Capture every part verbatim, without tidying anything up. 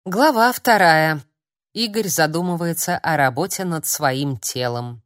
Глава вторая. Игорь задумывается о работе над своим телом.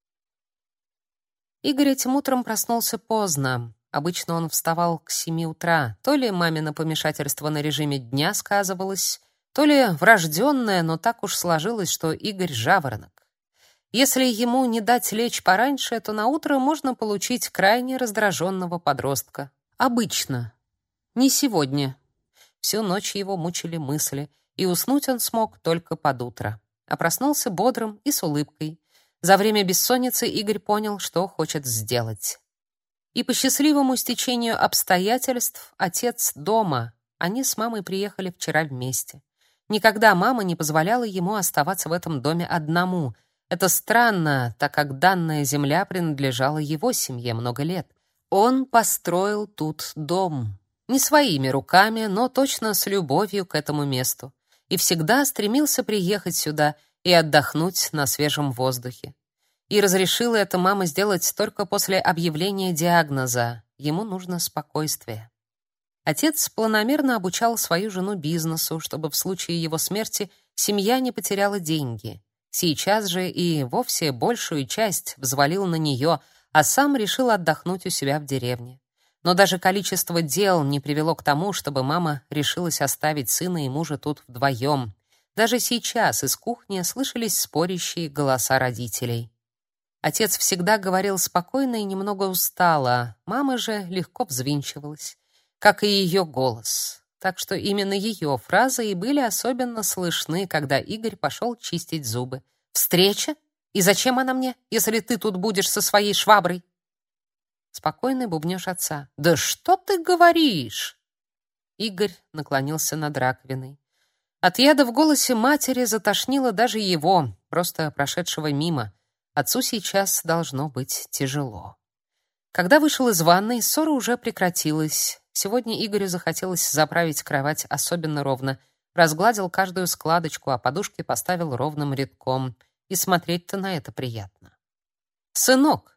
Игорь этим утром проснулся поздно. Обычно он вставал к семи утра. То ли мамино помешательство на режиме дня сказывалось, то ли врожденное, но так уж сложилось, что Игорь жаворонок. Если ему не дать лечь пораньше, то на утро можно получить крайне раздраженного подростка. Обычно. Не сегодня. Всю ночь его мучили мысли, и уснуть он смог только под утро. А проснулся бодрым и с улыбкой. За время бессонницы Игорь понял, что хочет сделать. И по счастливому стечению обстоятельств отец дома. Они с мамой приехали вчера вместе. Никогда мама не позволяла ему оставаться в этом доме одному. Это странно, так как данная земля принадлежала его семье много лет. Он построил тут дом. Не своими руками, но точно с любовью к этому месту. И всегда стремился приехать сюда и отдохнуть на свежем воздухе. И разрешила это мама сделать только после объявления диагноза. Ему нужно спокойствие. Отец планомерно обучал свою жену бизнесу, чтобы в случае его смерти семья не потеряла деньги. Сейчас же и вовсе большую часть взвалил на нее, а сам решил отдохнуть у себя в деревне. Но даже количество дел не привело к тому, чтобы мама решилась оставить сына и мужа тут вдвоем. Даже сейчас из кухни слышались спорящие голоса родителей. Отец всегда говорил спокойно и немного устало, мама же легко взвинчивалась, как и ее голос. Так что именно ее фразы и были особенно слышны, когда Игорь пошел чистить зубы. «Встреча? И зачем она мне, если ты тут будешь со своей шваброй?» Спокойный бубнёж отца. «Да что ты говоришь?» Игорь наклонился над раковиной. От яда в голосе матери затошнило даже его, просто прошедшего мимо. Отцу сейчас должно быть тяжело. Когда вышел из ванной, ссора уже прекратилась. Сегодня Игорю захотелось заправить кровать особенно ровно. Разгладил каждую складочку, а подушки поставил ровным рядком. И смотреть-то на это приятно. «Сынок,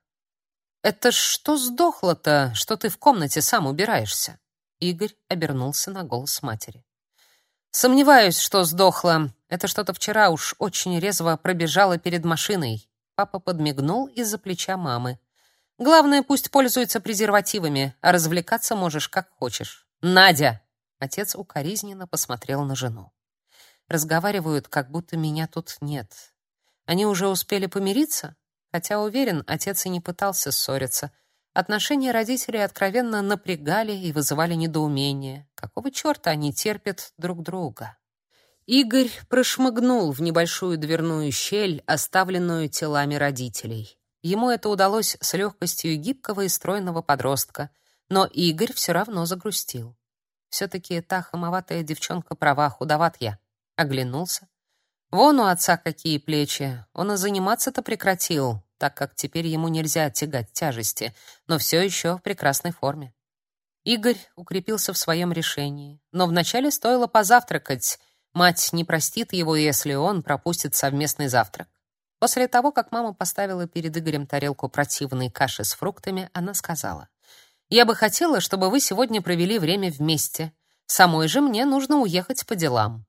это что сдохло-то, что ты в комнате сам убираешься?» Игорь обернулся на голос матери. «Сомневаюсь, что сдохло. Это что-то вчера уж очень резво пробежало перед машиной». Папа подмигнул из-за плеча мамы. «Главное, пусть пользуется презервативами, а развлекаться можешь как хочешь». «Надя!» Отец укоризненно посмотрел на жену. «Разговаривают, как будто меня тут нет. Они уже успели помириться?» Хотя, уверен, отец и не пытался ссориться. Отношения родителей откровенно напрягали и вызывали недоумение. Какого черта они терпят друг друга? Игорь прошмыгнул в небольшую дверную щель, оставленную телами родителей. Ему это удалось с легкостью гибкого и стройного подростка. Но Игорь все равно загрустил. Все-таки та хамоватая девчонка права, худоват я. Оглянулся. Вон у отца какие плечи. Он и заниматься-то прекратил, так как теперь ему нельзя тягать тяжести, но все еще в прекрасной форме. Игорь укрепился в своем решении, но вначале стоило позавтракать. Мать не простит его, если он пропустит совместный завтрак. После того, как мама поставила перед Игорем тарелку противной каши с фруктами, она сказала: «Я бы хотела, чтобы вы сегодня провели время вместе. Самой же мне нужно уехать по делам».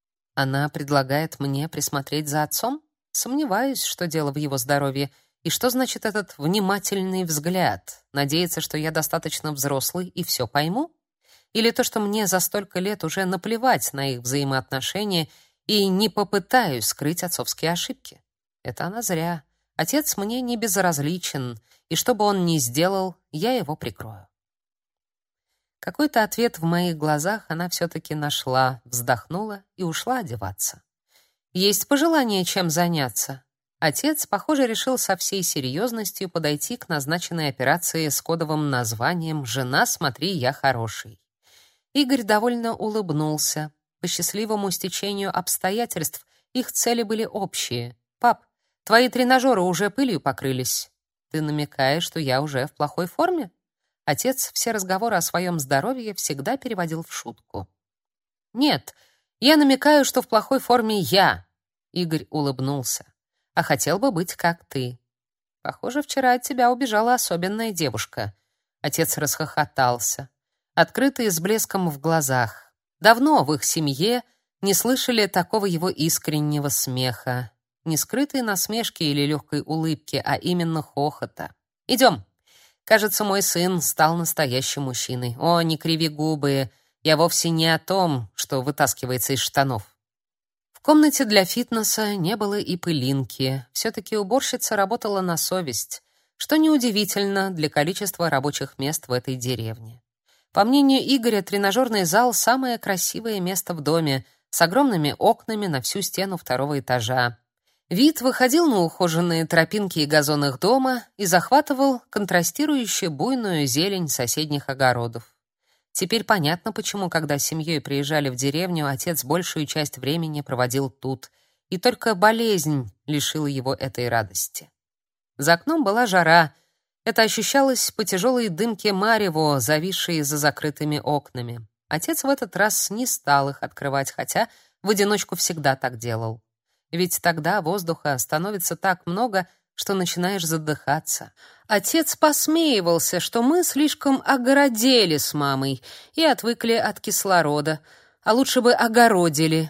Она предлагает мне присмотреть за отцом? Сомневаюсь, что дело в его здоровье. И что значит этот внимательный взгляд? Надеется, что я достаточно взрослый и все пойму? Или то, что мне за столько лет уже наплевать на их взаимоотношения и не попытаюсь скрыть отцовские ошибки? Это она зря. Отец мне не безразличен, и что бы он ни сделал, я его прикрою. Какой-то ответ в моих глазах она все-таки нашла, вздохнула и ушла одеваться. Есть пожелание, чем заняться? Отец, похоже, решил со всей серьезностью подойти к назначенной операции с кодовым названием «Жена, смотри, я хороший». Игорь довольно улыбнулся. По счастливому стечению обстоятельств их цели были общие. «Пап, твои тренажеры уже пылью покрылись. Ты намекаешь, что я уже в плохой форме?» Отец все разговоры о своем здоровье всегда переводил в шутку. «Нет, я намекаю, что в плохой форме я», — Игорь улыбнулся. «А хотел бы быть как ты. Похоже, вчера от тебя убежала особенная девушка». Отец расхохотался, открытый с блеском в глазах. Давно в их семье не слышали такого его искреннего смеха, не скрытой насмешки или легкой улыбки, а именно хохота. «Идем. Кажется, мой сын стал настоящим мужчиной. О, не криви губы, я вовсе не о том, что вытаскивается из штанов». В комнате для фитнеса не было и пылинки. Все-таки уборщица работала на совесть, что неудивительно для количества рабочих мест в этой деревне. По мнению Игоря, тренажерный зал — самое красивое место в доме, с огромными окнами на всю стену второго этажа. Вид выходил на ухоженные тропинки и газоны их дома и захватывал контрастирующую буйную зелень соседних огородов. Теперь понятно, почему, когда с семьей приезжали в деревню, отец большую часть времени проводил тут, и только болезнь лишила его этой радости. За окном была жара. Это ощущалось по тяжелой дымке марево, зависшей за закрытыми окнами. Отец в этот раз не стал их открывать, хотя в одиночку всегда так делал. Ведь тогда воздуха становится так много, что начинаешь задыхаться. Отец посмеивался, что мы слишком огородели с мамой и отвыкли от кислорода, а лучше бы огородили.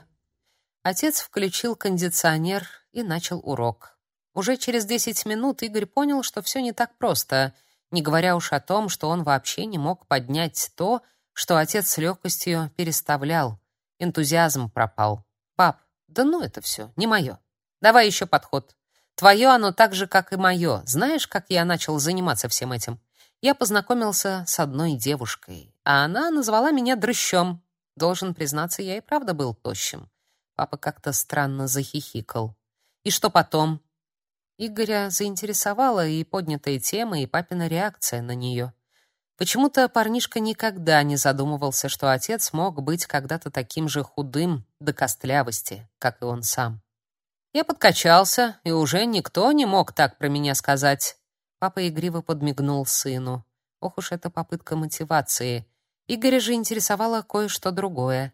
Отец включил кондиционер и начал урок. Уже через десять минут Игорь понял, что все не так просто, не говоря уж о том, что он вообще не мог поднять то, что отец с легкостью переставлял. Энтузиазм пропал. «Пап, да ну это все, не мое. Давай еще подход. Твое оно так же, как и мое. Знаешь, как я начал заниматься всем этим? Я познакомился с одной девушкой, а она назвала меня дрыщом. Должен признаться, я и правда был тощим». Папа как-то странно захихикал. «И что потом?» Игоря заинтересовала и поднятая тема, и папина реакция на нее. Почему-то парнишка никогда не задумывался, что отец мог быть когда-то таким же худым до костлявости, как и он сам. Я подкачался, и уже никто не мог так про меня сказать. Папа игриво подмигнул сыну. Ох уж эта попытка мотивации. Игоря же интересовало кое-что другое.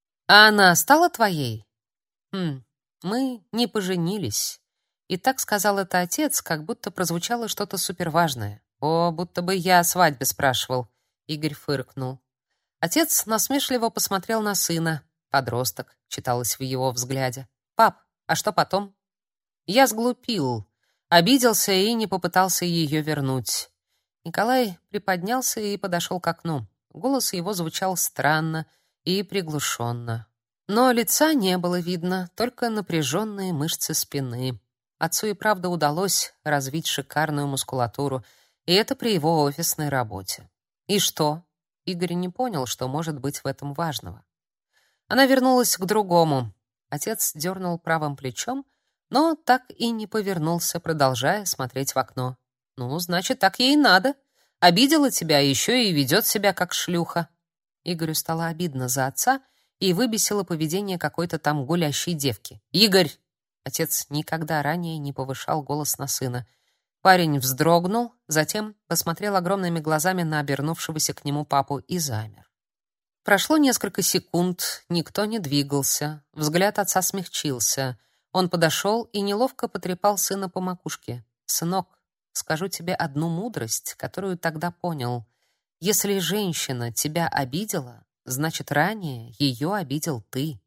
«А она стала твоей?» «Хм, мы не поженились». И так сказал это отец, как будто прозвучало что-то суперважное. «О, будто бы я о свадьбе спрашивал», — Игорь фыркнул. Отец насмешливо посмотрел на сына. «Подросток», — читалось в его взгляде. «Пап, а что потом?» Я сглупил, обиделся и не попытался ее вернуть. Николай приподнялся и подошел к окну. Голос его звучал странно и приглушенно. Но лица не было видно, только напряженные мышцы спины. Отцу и правда удалось развить шикарную мускулатуру, и это при его офисной работе. И что? Игорь не понял, что может быть в этом важного. Она вернулась к другому. Отец дернул правым плечом, но так и не повернулся, продолжая смотреть в окно. «Ну, значит, так ей надо. Обидела тебя, еще и ведет себя как шлюха». Игорю стало обидно за отца и выбесило поведение какой-то там гулящей девки. «Игорь!» Отец никогда ранее не повышал голос на сына. Парень вздрогнул, затем посмотрел огромными глазами на обернувшегося к нему папу и замер. Прошло несколько секунд, никто не двигался. Взгляд отца смягчился. Он подошел и неловко потрепал сына по макушке. «Сынок, скажу тебе одну мудрость, которую тогда понял. Если женщина тебя обидела, значит, ранее ее обидел ты».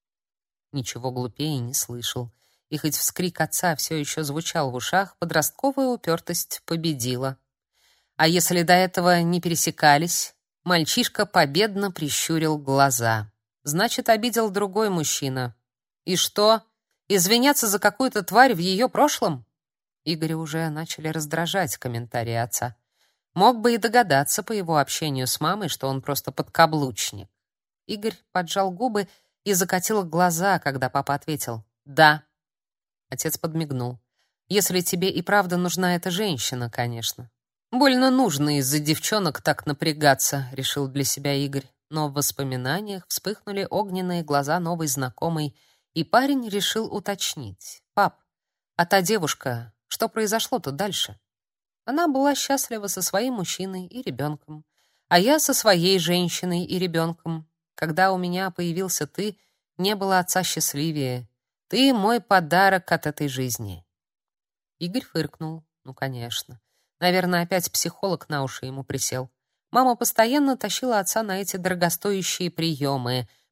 Ничего глупее не слышал. И хоть вскрик отца все еще звучал в ушах, подростковая упертость победила. А если до этого не пересекались? Мальчишка победно прищурил глаза. Значит, обидел другой мужчина. И что? Извиняться за какую-то тварь в ее прошлом? Игоря уже начали раздражать комментарии отца. Мог бы и догадаться по его общению с мамой, что он просто подкаблучник. Игорь поджал губы и закатил глаза, когда папа ответил «да». Отец подмигнул. «Если тебе и правда нужна эта женщина, конечно». «Больно нужно из-за девчонок так напрягаться», — решил для себя Игорь. Но в воспоминаниях вспыхнули огненные глаза новой знакомой, и парень решил уточнить. «Пап, а та девушка, что произошло-то дальше?» Она была счастлива со своим мужчиной и ребенком, а я со своей женщиной и ребенком. Когда у меня появился ты, не было отца счастливее. Ты мой подарок от этой жизни. Игорь фыркнул. Ну, конечно. Наверное, опять психолог на уши ему присел. Мама постоянно тащила отца на эти дорогостоящие приемы.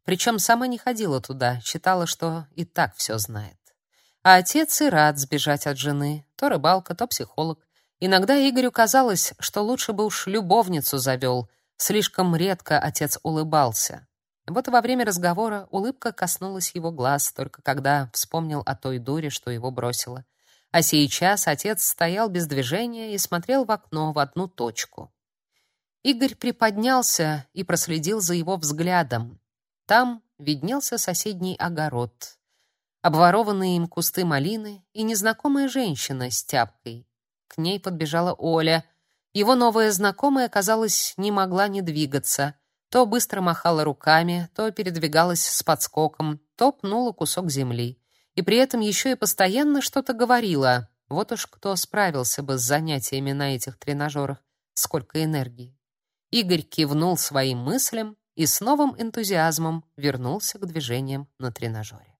Причем сама не ходила туда, считала, что и так все знает. А отец и рад сбежать от жены. То рыбалка, то психолог. Иногда Игорю казалось, что лучше бы уж любовницу завел. Слишком редко отец улыбался. Вот и во время разговора улыбка коснулась его глаз, только когда вспомнил о той дуре, что его бросила. А сейчас отец стоял без движения и смотрел в окно в одну точку. Игорь приподнялся и проследил за его взглядом. Там виднелся соседний огород, обворованные им кусты малины и незнакомая женщина с тяпкой. К ней подбежала Оля. Его новая знакомая, казалось, не могла не двигаться. То быстро махала руками, то передвигалась с подскоком, то пнула кусок земли. И при этом еще и постоянно что-то говорила. Вот уж кто справился бы с занятиями на этих тренажерах. Сколько энергии. Игорь кивнул своим мыслям и с новым энтузиазмом вернулся к движениям на тренажере.